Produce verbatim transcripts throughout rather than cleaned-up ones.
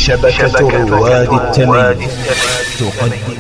شبكة رواد التمييز تقدم.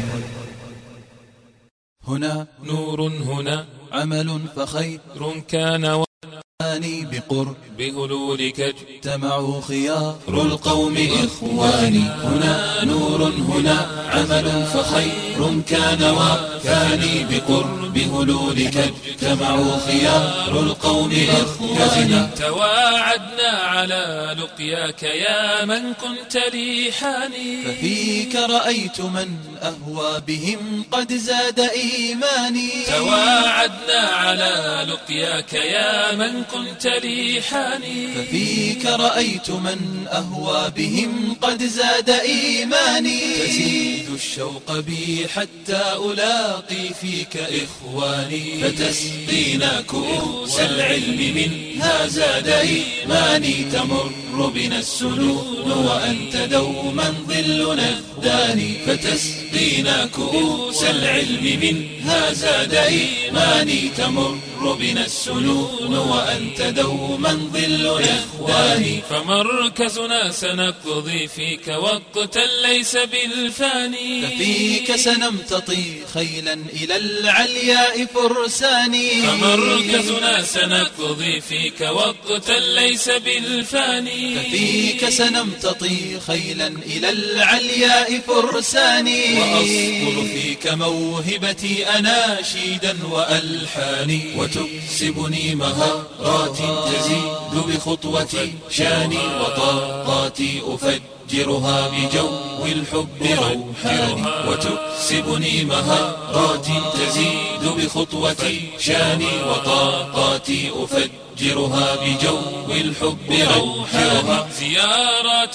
هنا نور، هنا عمل فخير كان واني بقرب بهلولك اجتمعوا خيار القوم إخواني. هنا نور، هنا عمل فخير كان وكاني بقرب هلولك اجتمعوا خيار القوم إخواني. تواعدنا على لقياك يا من كنت لي حاني، ففيك رأيت من أهوى بهم قد زاد إيماني. تواعدنا على لقياك يا من كنت لي حاني، ففيك رأيت من أهوى بهم قد زاد إيماني. تزيد الشوق بي حتى ألاقي فيك إخواني، فتسقينا كؤوس العلم منها زاد إيماني. تمر بنا السنون وأنت دوما ظلنا الداني، فتسقينا كؤوس العلم منها زاد إيماني. تمر بنا السنون وأنت دوما ظلنا الداني. فمركزنا سنقضي فيك وقتا ليس بالفاني، ففيك سنمتطي خيلا إلى العلياء فرساني. فمركزنا سنقضي فيك وقتا ليس بالفاني، ففيك سنمتطي خيلا إلى العلياء فرساني. وأصقل فيك موهبتي أناشيدا وألحاني، وتكسبني مهارات تزيد بخطوتي شاني. وطاقاتي أفجرها بجو الحب روحاني، وتكسبني مهارات تزيد بخطوتي شاني. وطاقاتي أفجرها بجو الحب روحاني. زيارات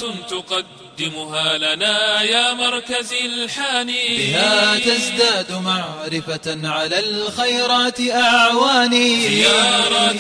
تقدمها لنا يا مركز الحاني، بها تزداد معرفة على الخيرات أعواني. زيارات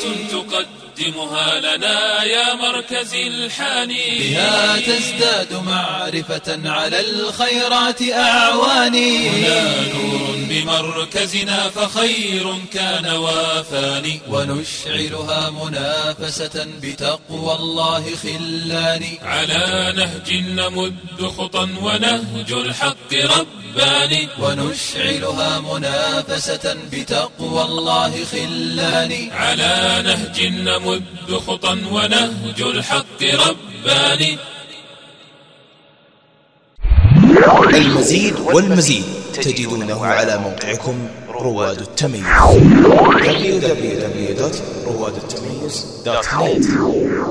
تقدمها لنا يا مركز الحاني، بها تزداد معرفة على الخيرات أعواني. هنا نور بمركزنا فخير كان وافاني، ونشعلها منافسة بتقوى الله خلاني. على نهج نمد خطا ونهج الحق رباني، ونشعلها منافسة بتقوى الله خلاني. على نهج نمد خطا ونهج الحق رباني. المزيد والمزيد تجدونه على موقعكم رواد التمييز دبليو دبليو دبليو دوت رواد التمييز دوت نت.